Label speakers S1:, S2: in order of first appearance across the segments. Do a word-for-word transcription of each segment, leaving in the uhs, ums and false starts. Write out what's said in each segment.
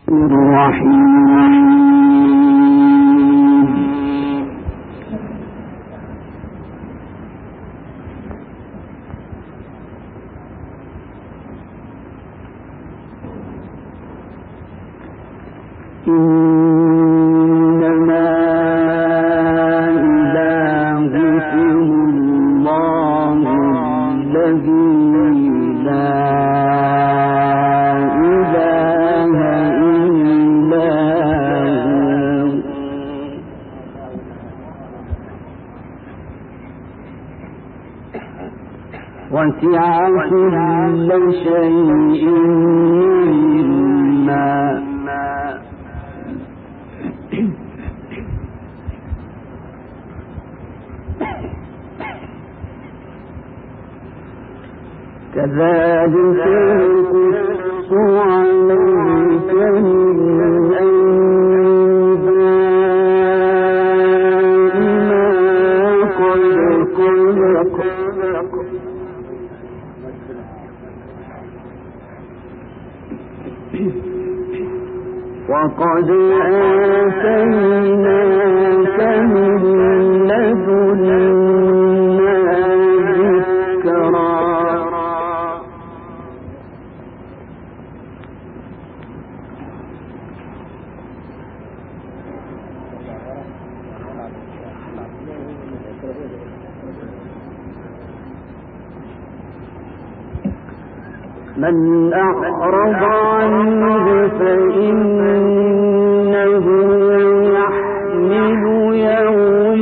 S1: وسع كل شيء علما كذلك نقص عليك من أنباء ما قد سبق وقد آتيناك من لدنا ذكرا من أعرض عنه فإنه يحمل يوم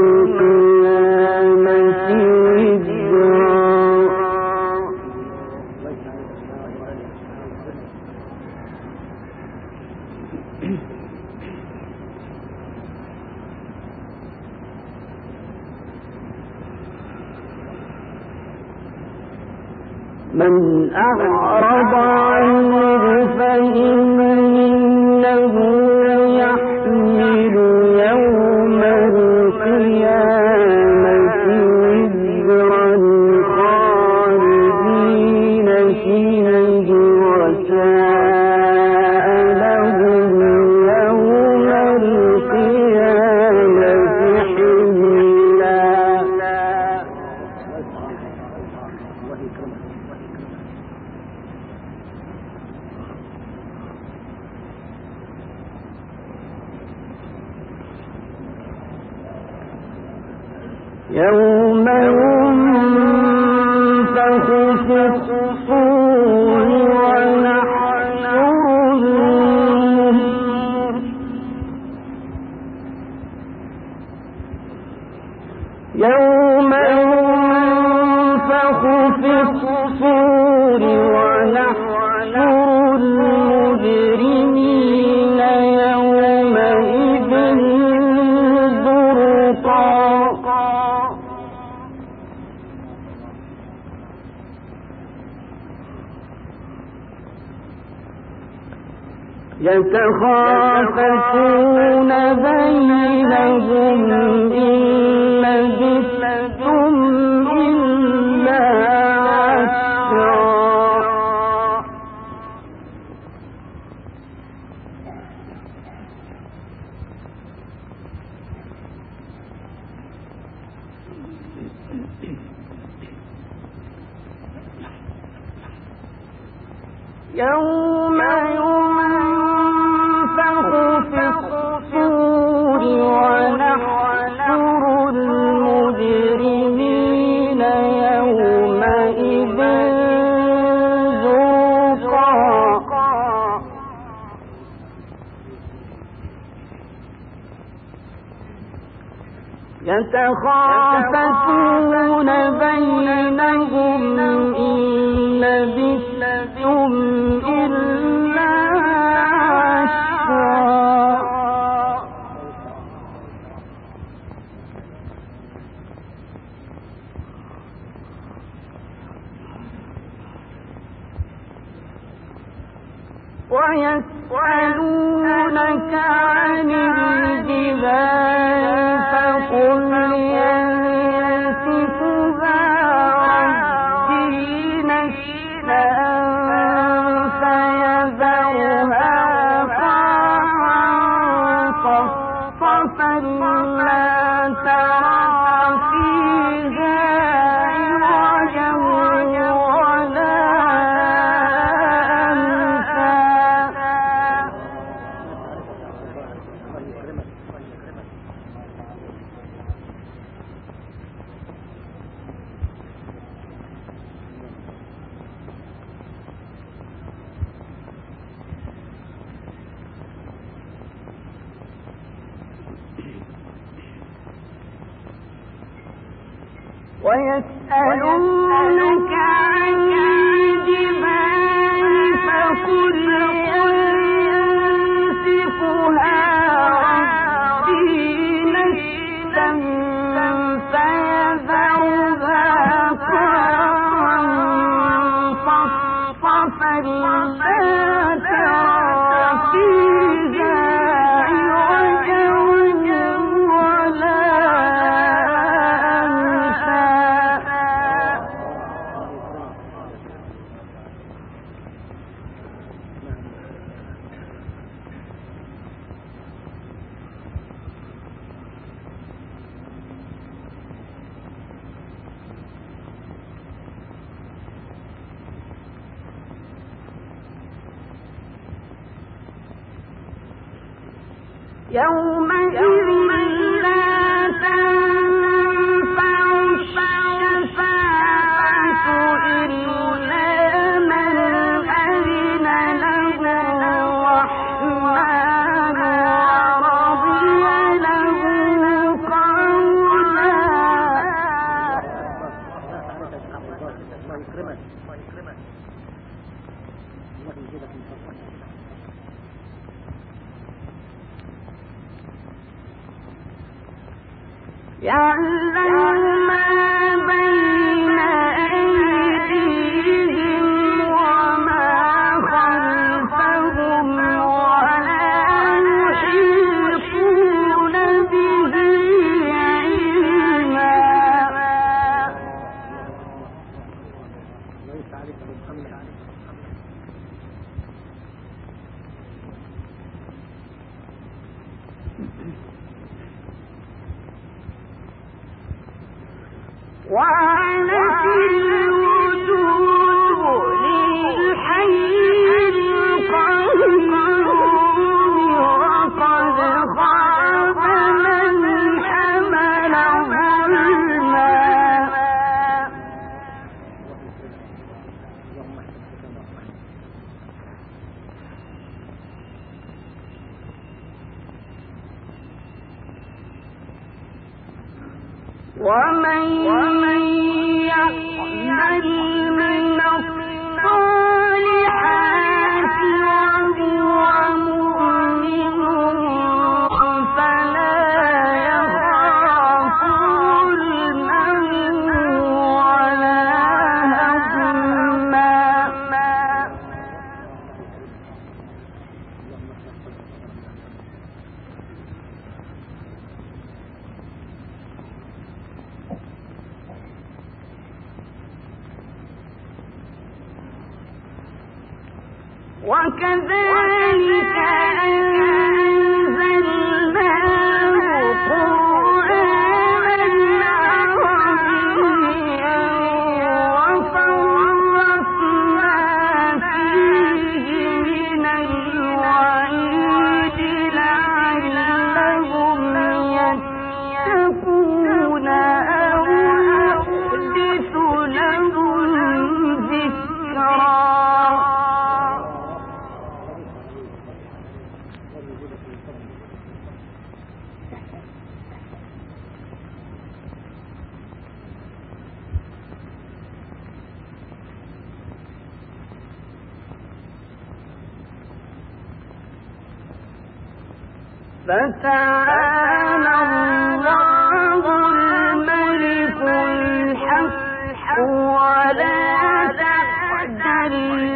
S1: القيامة وزرا من أعرض عنه فإنه يحمل يوم القيامة وزرا خالدين فيه وساء لهم يوم القيامة حملا. يوم ينفخ في الصور ونحشرهم يوم ينفخ في الصور ونحشر المجرمين يومئذ زرقا يتخافتون بينهم إن لبثتم إلا عشرا يوم ينفخ في الصور ونحشر المجرمين يومئذ زرقا يتخافتون بينهم إن لبثتم إلا عشرا ويسألونك عن الجبال فقل ينسفها ربي نسفا فيذرها ويسألونك عن الجبال فقل ينسفها ربي نسفا فيذرها قاعا صفصفا لا ترى فيها عوجا ولا يومئذ لا تنفع الشفاعة إلا من أذن له الرحمن ورضي له قولا. يعلم ما بين أيديهم وما خلفهم ولا يحيطون به علما. وعنت الوجوه للحي القيوم وقد خاب من حمل ظلما. ومن يعمل من الصالحات وهو مؤمن فلا يخاف ظلما ولا هضما. وكذلك أنزلناه قرآنا عربيا وصرفنا فيه من الوعيد لعلهم يتقون أو يحدث لهم ذكرا. فتعالى الله الملك الحق ولا تعجل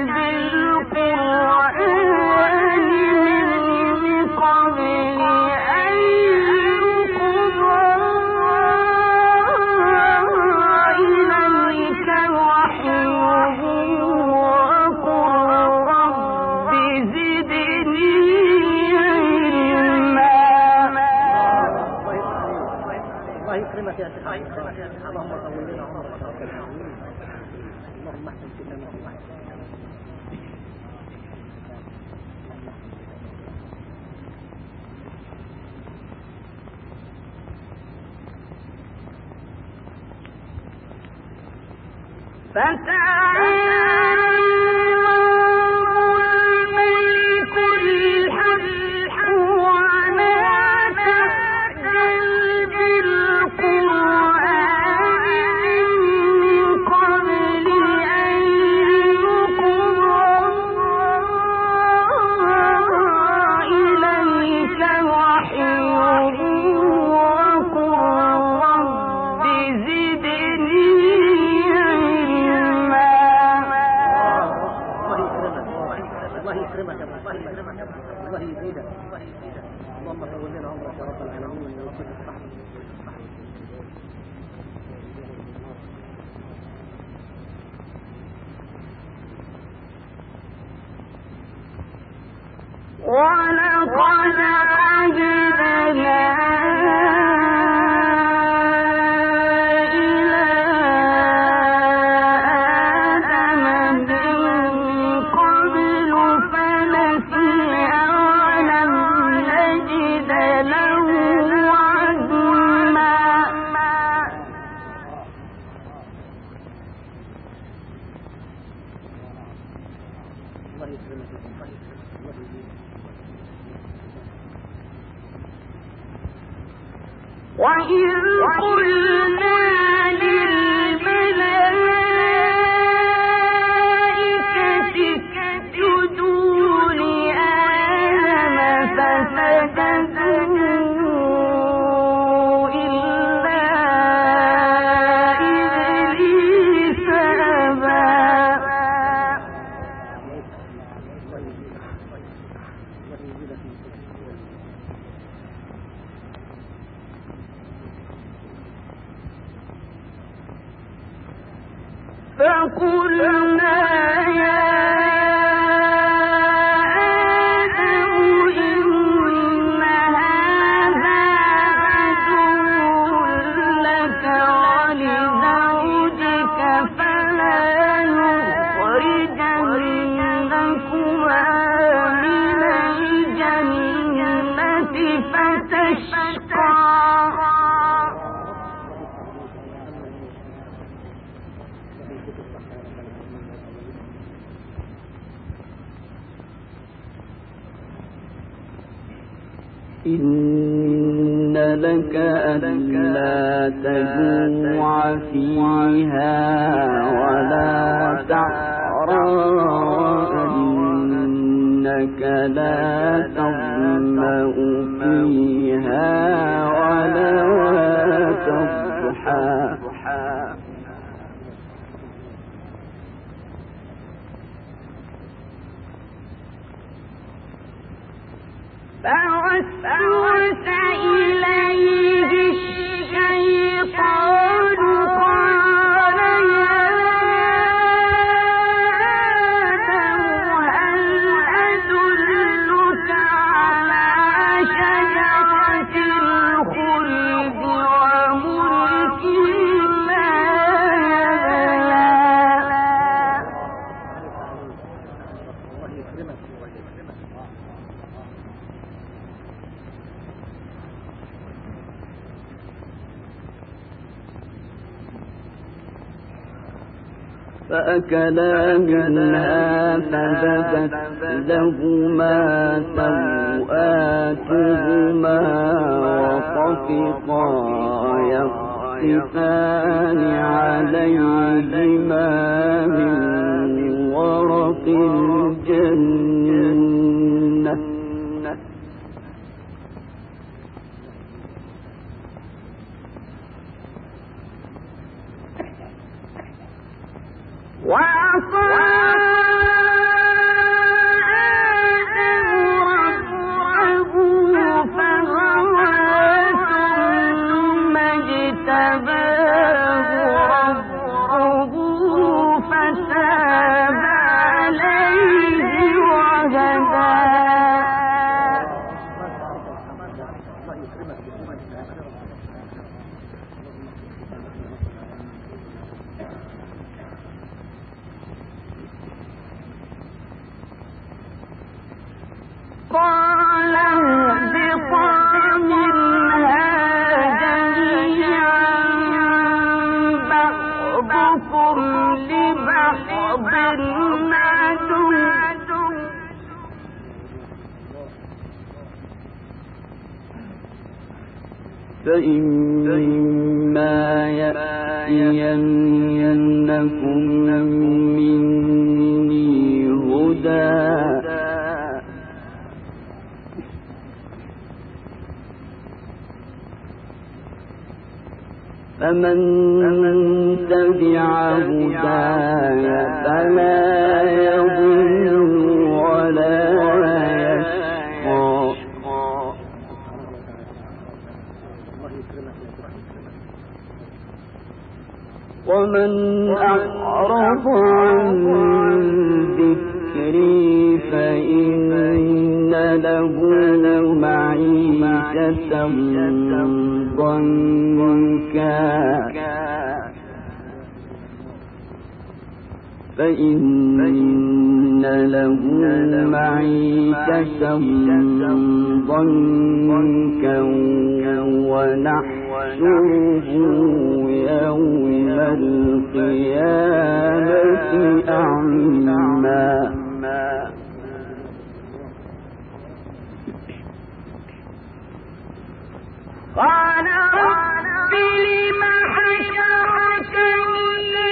S1: بالقرآن من قبل أن يقضى إليك وحيه وقل رب زدني
S2: اللهم طول لنا عمرك رب العالمين. اللهم احسن ختامنا الله.
S1: فتعالى
S2: الله يزيدك. اللهم طول لنا عمرك يا رب العالمين ويوفقك الصح.
S1: ولقد عهدنا وإذ قلنا للملائكة اسجدوا لآدم فسجدوا إلا إبليس أبى. فقلنا يا آدم إن هذا عدو لك ولزوجك فلا يخرجنكما من الجنة فتشقى. إن لك ألا تجوع فيها ولا تعرى وأنك لا تظمأ فيها ولا تضحى. فوسوس إليه الشيطان قال يا آدم هل أدلك على شجرة الخلد وملك لا يبلى. فأكلا منها فبدت لهما سوآتهما وطفقا يخصفان عليهما من ورق الجنة وعصى آدم ربه فغوى ثم اجتباه ربه فتاب عليه وهدى. قال اهبطا منها جميعا بعضكم لبعض عدو فإما يأتينكم مني هدى فمن تبع هداي فلا يضل ولا ومن أعرض عن ذكري فإن له معيشة ضنكا فإن له معيشة ضنكا ونحشره يوم القيامة أعمى
S3: قال رب لم حشرتني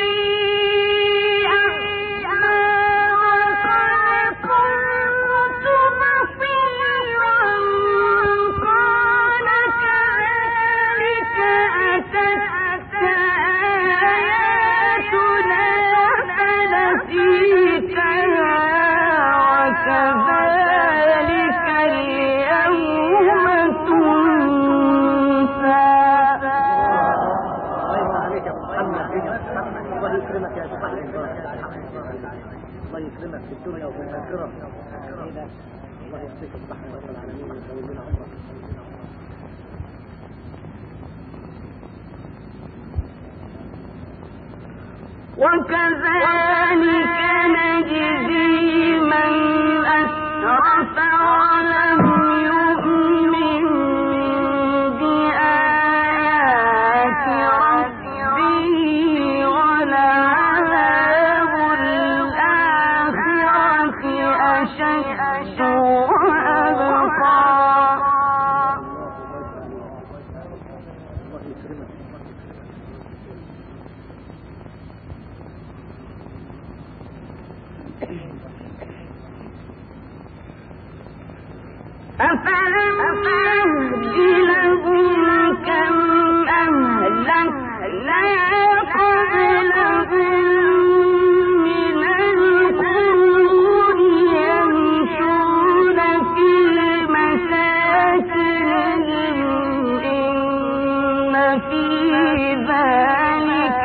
S3: أعمى وقد كنت بصيرا قال كذلك أتتك آياتنا فنسيتها وكذلك اليوم تنسى. الله يكرمك يا شيخ احمد، الله يكرمك في الدنيا وفي الاخره. الله يعطيك الصحه رب العالمين ويطول لنا عمرك. وكذلك نجزي من أسرف ولم يؤمن بآيات ربه ولعذاب الآخرة أشد وأبقى. أفلم يهد لهم كم أهلكنا قبلهم من القرون يمشون في مساكنهم إن في ذلك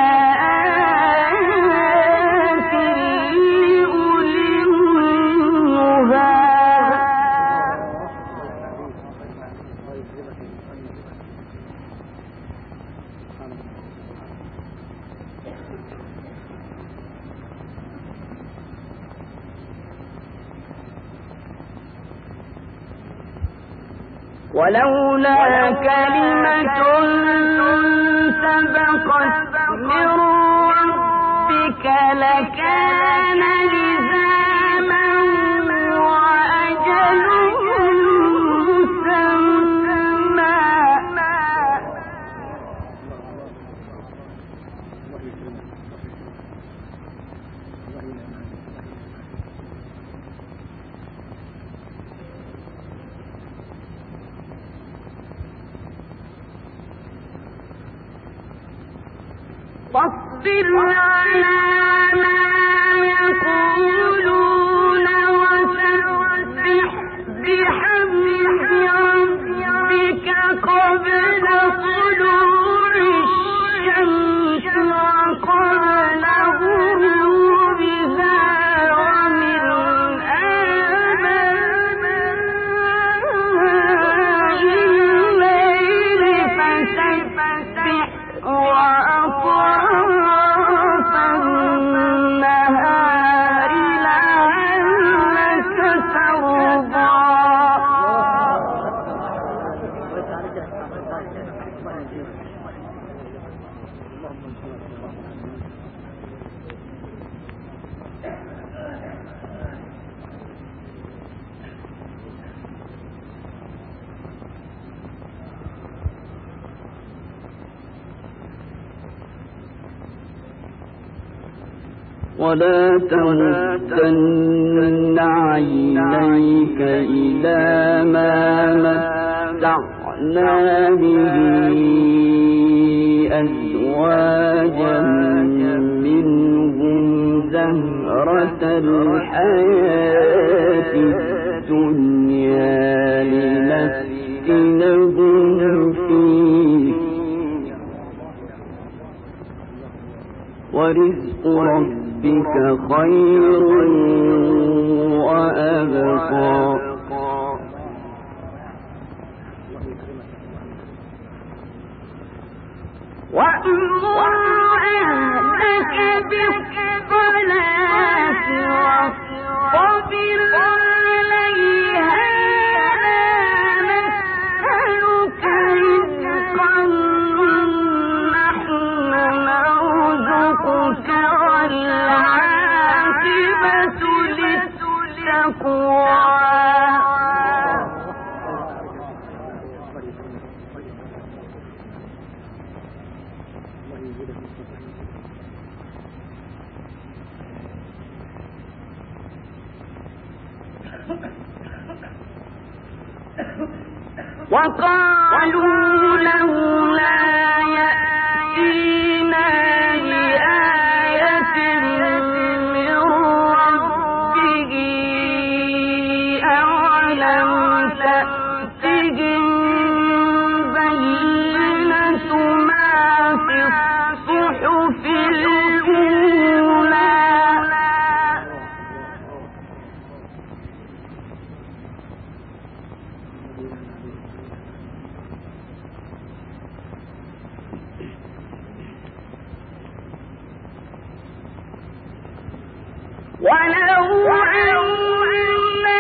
S3: لآيات لأولي النهى. ولولا كلمة سبقت من ربك لكان لزاما وأجل مسمى. فاصبر على ما يقولون وسبح بحمد ربك قبل طلوع الشمس وقبل غروبها ومن آناء الليل فسبح وأطراف النهار لعلك ترضى.
S1: ولا تمدن عينيك إلى ما متعنا به أزواجا منهم زهرة الحياة الدنيا لنفتنهم فيه ورزق ربك خير وأبقى وأمر أهلك بالصلاة واصطبر عليها لا نسألك رزقا نحن نرزقك والعاقبة للتقوى. وقالوا لولا يأتينا بآية من ربه أولم تأتهم بينة ما في الصحف الأولى. ولو أنا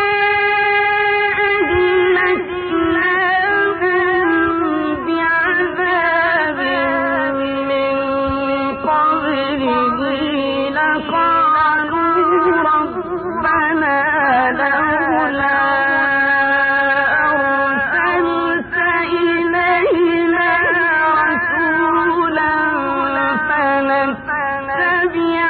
S1: أهلكناهم بعذاب من قبله لقالوا ربنا لولا أرسلت إلينا رسولا فنتبع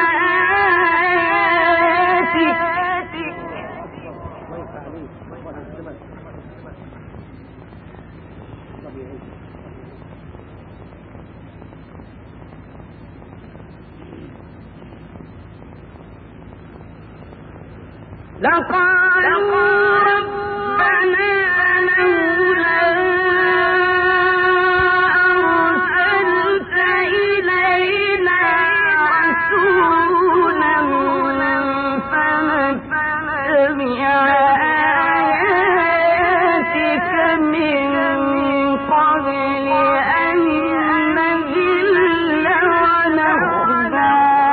S1: لقالوا ربنا لولا أرسلت إلينا رسولا فنتبع آياتك من قبل أن نذل ونخزى.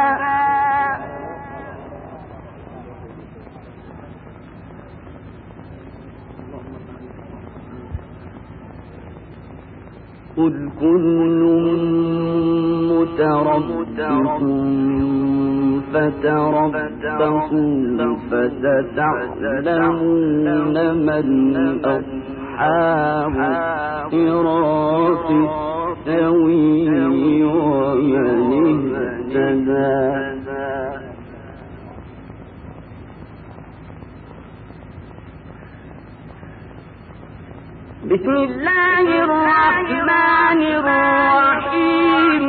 S1: قل كل متربص فتربصوا فستعلمون من أصحاب الصراط السوي ومن اهتدى. بسم الله الرحمن الرحيم.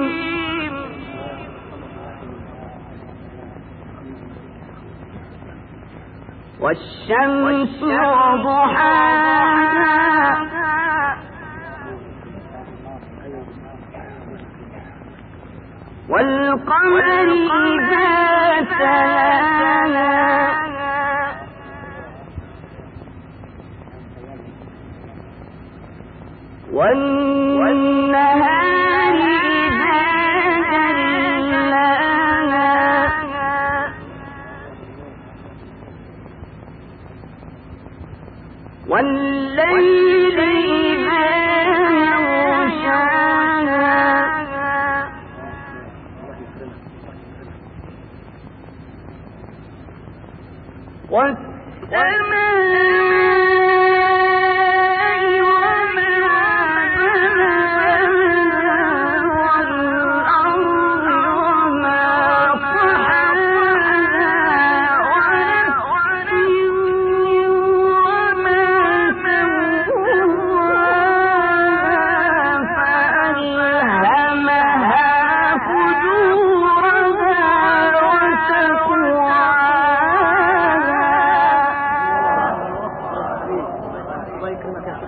S1: والشمس وضحاها والقمر إذا تلاها والنهار إذا جلاها والليل إذا يغشاها والسماء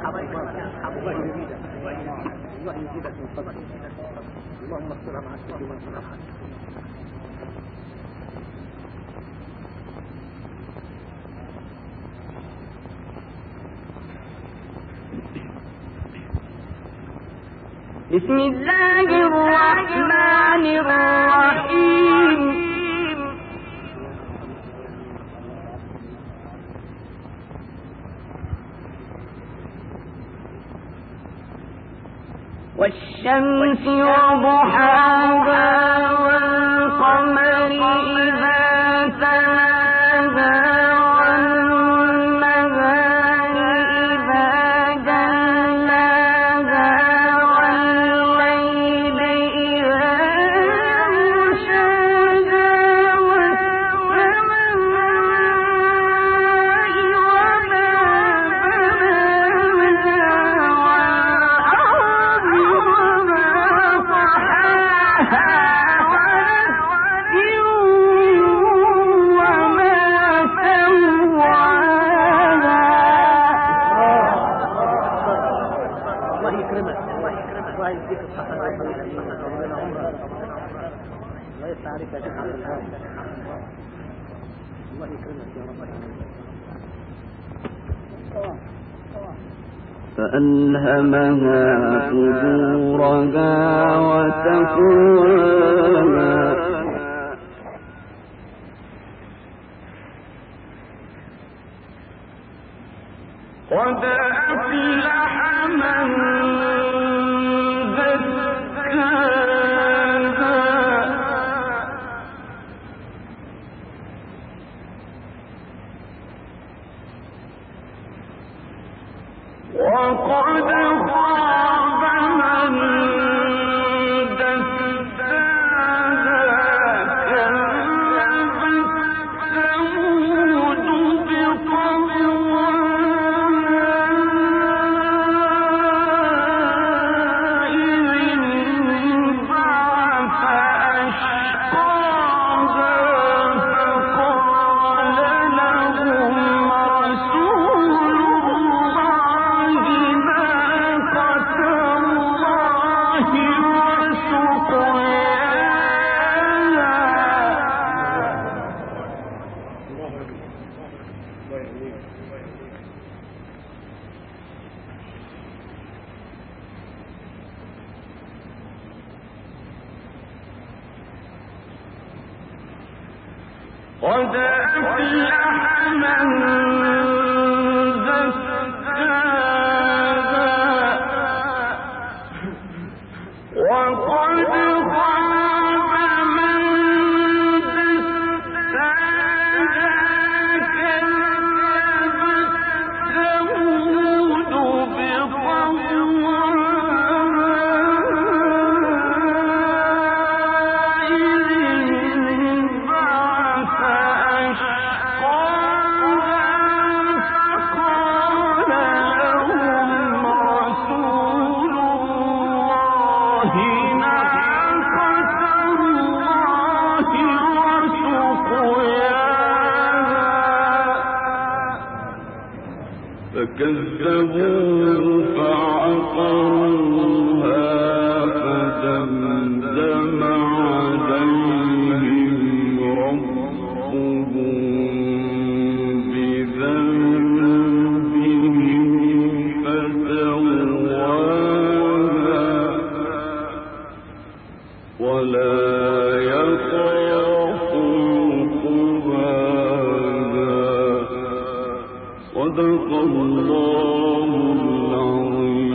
S3: الله يزيدك الله يزيدك من فضلك اللهم اغفرها مع السكينة والرحمة.
S1: بسم الله الرحمن الرحيم. والشمس وضحاها والقمر إذا تلاها والنهار إذا جلاها والليل إذا يغشاها والسماء وما
S3: الله يكرمك يا رب.
S1: فألهمها فجورها وتقواها قد أفلح من وقد خاب من دساها كذبت ثمود بطغواها إذ انبعث أشقاها فقال لهم رسول قد أفلح من زكاها وقد خاب من دساها كذبت ثمود بطغواها فكذبوه فعقروها فدمدم عليهم ربهم بذنبهم فسواها ولا يخاف عقباها. صدق الله العظيم.